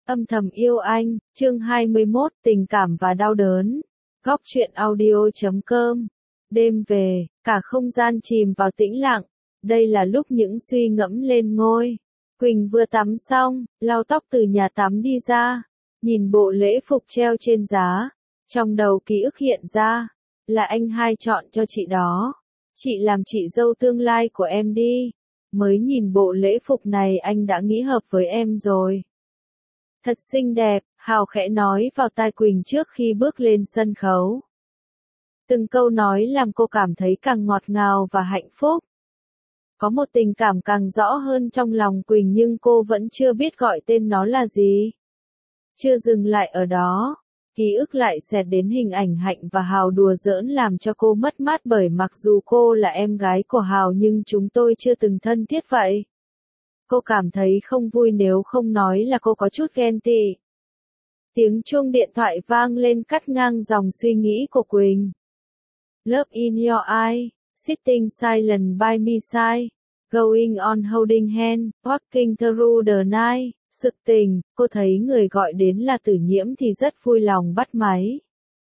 Âm thầm yêu anh, chương 21, tình cảm và đau đớn. Góc truyện audio.com. Đêm về, cả không gian chìm vào tĩnh lặng. Đây là lúc những suy ngẫm lên ngôi. Quỳnh vừa tắm xong, lau tóc từ nhà tắm đi ra. Nhìn bộ lễ phục treo trên giá. Trong đầu ký ức hiện ra. Là anh hai chọn cho chị đó. Chị làm chị dâu tương lai của em đi. Mới nhìn bộ lễ phục này anh đã nghĩ hợp với em rồi. Thật xinh đẹp, Hào khẽ nói vào tai Quỳnh trước khi bước lên sân khấu. Từng câu nói làm cô cảm thấy càng ngọt ngào và hạnh phúc. Có một tình cảm càng rõ hơn trong lòng Quỳnh nhưng cô vẫn chưa biết gọi tên nó là gì. Chưa dừng lại ở đó, ký ức lại xẹt đến hình ảnh Hạnh và Hào đùa giỡn làm cho cô mất mát bởi mặc dù cô là em gái của Hào nhưng chúng tôi chưa từng thân thiết vậy. Cô cảm thấy không vui nếu không nói là cô có chút ghen tị. Tiếng chuông điện thoại vang lên cắt ngang dòng suy nghĩ của Quỳnh. Love in your eye, sitting silent by me side, going on holding hand, walking through the night. Sực tình, cô thấy người gọi đến là Tử Nhiễm thì rất vui lòng bắt máy.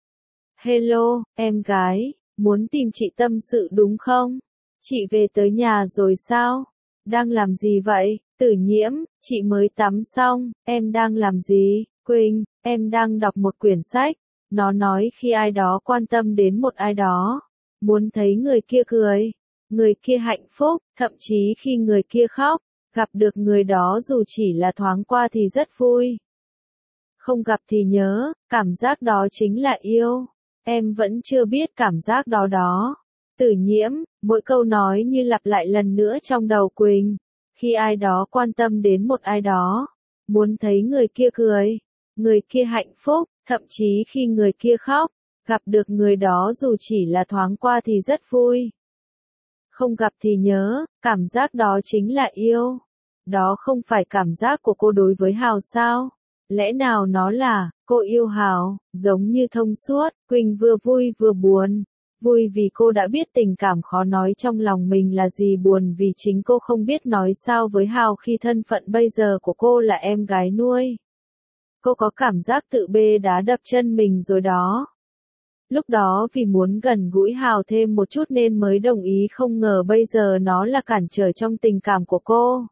Hello, em gái, muốn tìm chị tâm sự đúng không? Chị về tới nhà rồi sao? Đang làm gì vậy? Tử Nhiễm, chị mới tắm xong, em đang làm gì? Quỳnh, em đang đọc một quyển sách. Nó nói khi ai đó quan tâm đến một ai đó, muốn thấy người kia cười, người kia hạnh phúc, thậm chí khi người kia khóc, gặp được người đó dù chỉ là thoáng qua thì rất vui. Không gặp thì nhớ, cảm giác đó chính là yêu. Em vẫn chưa biết cảm giác đó đó. Tử Nhiễm, mỗi câu nói như lặp lại lần nữa trong đầu Quỳnh. Khi ai đó quan tâm đến một ai đó, muốn thấy người kia cười, người kia hạnh phúc, thậm chí khi người kia khóc, gặp được người đó dù chỉ là thoáng qua thì rất vui. Không gặp thì nhớ, cảm giác đó chính là yêu. Đó không phải cảm giác của cô đối với Hào sao? Lẽ nào nó là, cô yêu Hào, giống như thông suốt, Quỳnh vừa vui vừa buồn. Vui vì cô đã biết tình cảm khó nói trong lòng mình là gì, buồn vì chính cô không biết nói sao với Hào khi thân phận bây giờ của cô là em gái nuôi. Cô có cảm giác tự bê đá đập chân mình rồi đó. Lúc đó vì muốn gần gũi Hào thêm một chút nên mới đồng ý, không ngờ bây giờ nó là cản trở trong tình cảm của cô.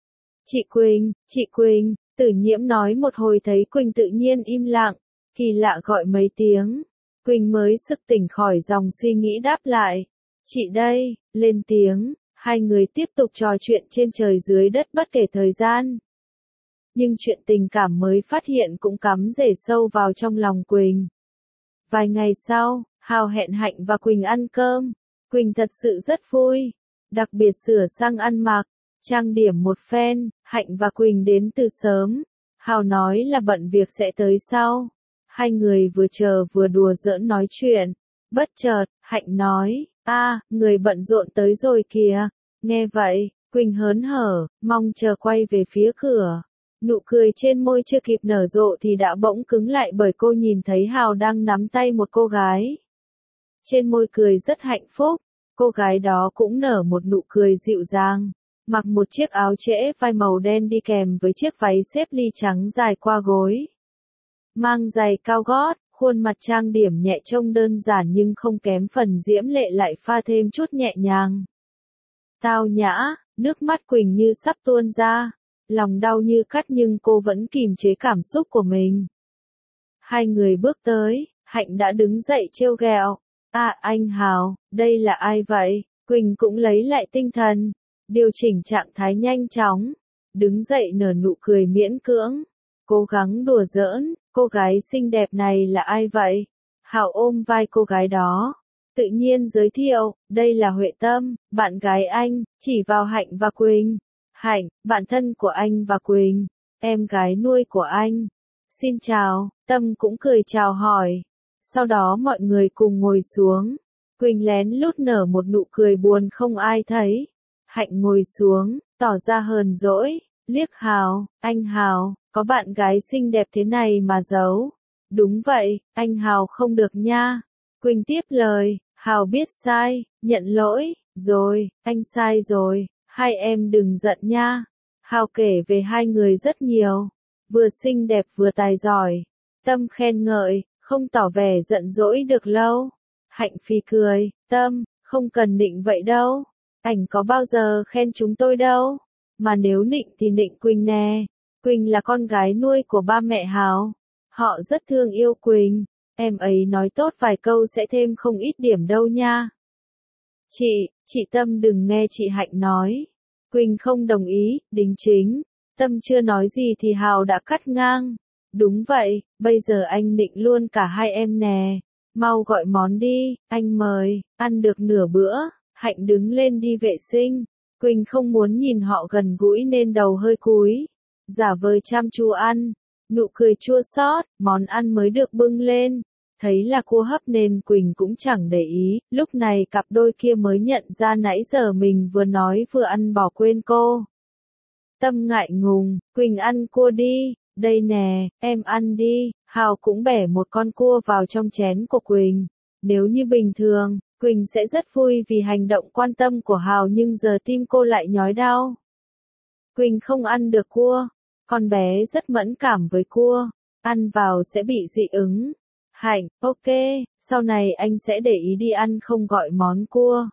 Chị Quỳnh, Tử Nhiễm nói một hồi thấy Quỳnh tự nhiên im lặng, kỳ lạ gọi mấy tiếng. Quỳnh mới sực tỉnh khỏi dòng suy nghĩ đáp lại. Chị đây, lên tiếng, hai người tiếp tục trò chuyện trên trời dưới đất bất kể thời gian. Nhưng chuyện tình cảm mới phát hiện cũng cắm rễ sâu vào trong lòng Quỳnh. Vài ngày sau, Hào hẹn Hạnh và Quỳnh ăn cơm. Quỳnh thật sự rất vui, đặc biệt sửa sang ăn mặc, trang điểm một phen. Hạnh và Quỳnh đến từ sớm. Hào nói là bận việc sẽ tới sau. Hai người vừa chờ vừa đùa giỡn nói chuyện. Bất chợt, Hạnh nói, người bận rộn tới rồi kìa. Nghe vậy, Quỳnh hớn hở, mong chờ quay về phía cửa. Nụ cười trên môi chưa kịp nở rộ thì đã bỗng cứng lại bởi cô nhìn thấy Hào đang nắm tay một cô gái. Trên môi cười rất hạnh phúc, cô gái đó cũng nở một nụ cười dịu dàng. Mặc một chiếc áo trễ vai màu đen đi kèm với chiếc váy xếp ly trắng dài qua gối. Mang giày cao gót, khuôn mặt trang điểm nhẹ trông đơn giản nhưng không kém phần diễm lệ, lại pha thêm chút nhẹ nhàng. Tao nhã, nước mắt Quỳnh như sắp tuôn ra. Lòng đau như cắt nhưng cô vẫn kìm chế cảm xúc của mình. Hai người bước tới, Hạnh đã đứng dậy trêu ghẹo. Anh Hào, đây là ai vậy? Quỳnh cũng lấy lại tinh thần, điều chỉnh trạng thái nhanh chóng, đứng dậy nở nụ cười miễn cưỡng, cố gắng đùa giỡn, cô gái xinh đẹp này là ai vậy? Hào ôm vai cô gái đó, tự nhiên giới thiệu, đây là Huệ Tâm, bạn gái anh, chỉ vào Hạnh và Quỳnh. Hạnh, bạn thân của anh và Quỳnh, em gái nuôi của anh. Xin chào, Tâm cũng cười chào hỏi. Sau đó mọi người cùng ngồi xuống. Quỳnh lén lút nở một nụ cười buồn không ai thấy. Hạnh ngồi xuống, tỏ ra hờn dỗi, liếc Hào, anh Hào, có bạn gái xinh đẹp thế này mà giấu. Đúng vậy, anh Hào không được nha. Quỳnh tiếp lời, Hào biết sai, nhận lỗi, rồi, anh sai rồi. Hai em đừng giận nha. Hào kể về hai người rất nhiều. vừa xinh đẹp vừa tài giỏi. Tâm khen ngợi, không tỏ vẻ giận dỗi được lâu. Hạnh phì cười, Tâm, không cần nịnh vậy đâu. Ảnh có bao giờ khen chúng tôi đâu. Mà nếu nịnh thì nịnh Quỳnh nè. Quỳnh là con gái nuôi của ba mẹ Hào. Họ rất thương yêu Quỳnh. Em ấy nói tốt vài câu sẽ thêm không ít điểm đâu nha. Chị Tâm đừng nghe chị Hạnh nói. Quỳnh không đồng ý, đính chính. Tâm chưa nói gì thì Hào đã cắt ngang. Đúng vậy, bây giờ anh nịnh luôn cả hai em nè. Mau gọi món đi, anh mời, ăn được nửa bữa. Hạnh đứng lên đi vệ sinh. Quỳnh không muốn nhìn họ gần gũi nên đầu hơi cúi. Giả vờ chăm chú ăn. Nụ cười chua xót, món ăn mới được bưng lên. Thấy là cua hấp nên Quỳnh cũng chẳng để ý, lúc này cặp đôi kia mới nhận ra nãy giờ mình vừa nói vừa ăn bỏ quên cô. Tâm ngại ngùng, Quỳnh ăn cua đi, đây nè, em ăn đi, Hào cũng bẻ một con cua vào trong chén của Quỳnh. Nếu như bình thường, Quỳnh sẽ rất vui vì hành động quan tâm của Hào nhưng giờ tim cô lại nhói đau. Quỳnh không ăn được cua, con bé rất mẫn cảm với cua, ăn vào sẽ bị dị ứng. Hạnh, ok, sau này anh sẽ để ý đi ăn không gọi món cua.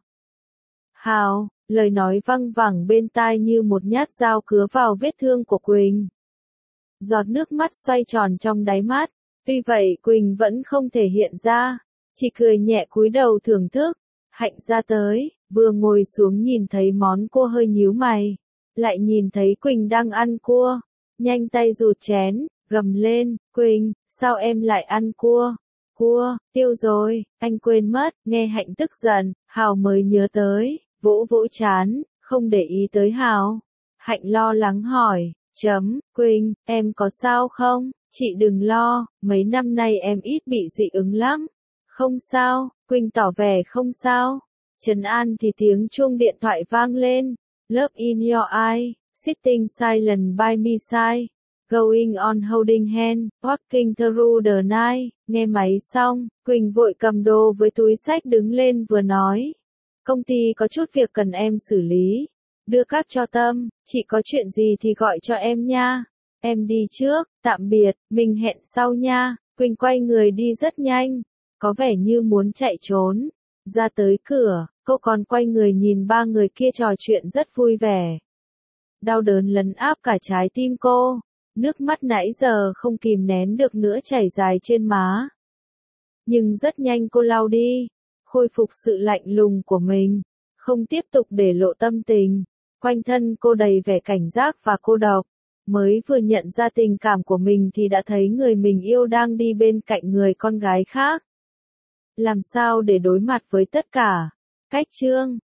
Hào, lời nói văng vẳng bên tai như một nhát dao cứa vào vết thương của Quỳnh. Giọt nước mắt xoay tròn trong đáy mắt, tuy vậy Quỳnh vẫn không thể hiện ra, chỉ cười nhẹ cúi đầu thưởng thức. Hạnh ra tới, vừa ngồi xuống nhìn thấy món cua hơi nhíu mày, lại nhìn thấy Quỳnh đang ăn cua, nhanh tay rụt chén, gầm lên, Quỳnh, sao em lại ăn cua? Cua, tiêu rồi, anh quên mất, nghe Hạnh tức giận, Hào mới nhớ tới, vỗ vỗ chán, không để ý tới Hào. Hạnh lo lắng hỏi, Quỳnh, em có sao không? Chị đừng lo, mấy năm nay em ít bị dị ứng lắm. Không sao, Quỳnh tỏ vẻ không sao. Trấn an thì tiếng chuông điện thoại vang lên. Love in your eye, sitting silent by my side. Going on holding hand, walking through the night. Nghe máy xong, Quỳnh vội cầm đồ với túi xách đứng lên vừa nói. Công ty có chút việc cần em xử lý. Đưa cáp cho Tâm, chị có chuyện gì thì gọi cho em nha. Em đi trước, tạm biệt, mình hẹn sau nha. Quỳnh quay người đi rất nhanh, có vẻ như muốn chạy trốn. Ra tới cửa, cô còn quay người nhìn ba người kia trò chuyện rất vui vẻ. Đau đớn lấn áp cả trái tim cô, nước mắt nãy giờ không kìm nén được nữa chảy dài trên má. Nhưng rất nhanh cô lau đi, khôi phục sự lạnh lùng của mình, không tiếp tục để lộ tâm tình. Quanh thân cô đầy vẻ cảnh giác và cô độc. Mới vừa nhận ra tình cảm của mình thì đã thấy người mình yêu đang đi bên cạnh người con gái khác. Làm sao để đối mặt với tất cả? Cách chương